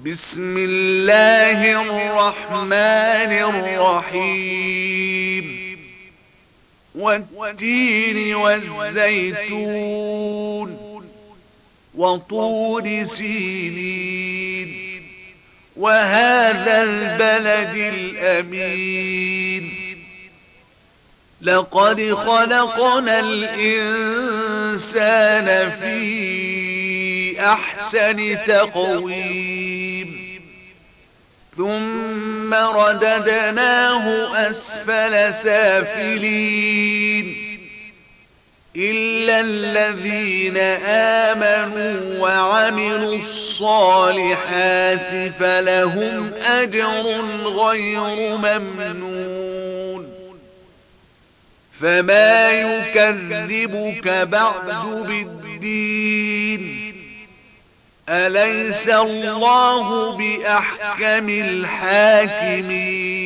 بسم الله الرحمن الرحيم والتين والزيتون وطور سينين وهذا البلد الأمين لقد خلقنا الإنسان في أحسن تقويم ثم رددناه أسفل سافلين إلا الذين آمنوا وعملوا الصالحات فلهم أجر غير ممنون فما يكذبك بعد بالدين أليس الله بأحكم الحاكمين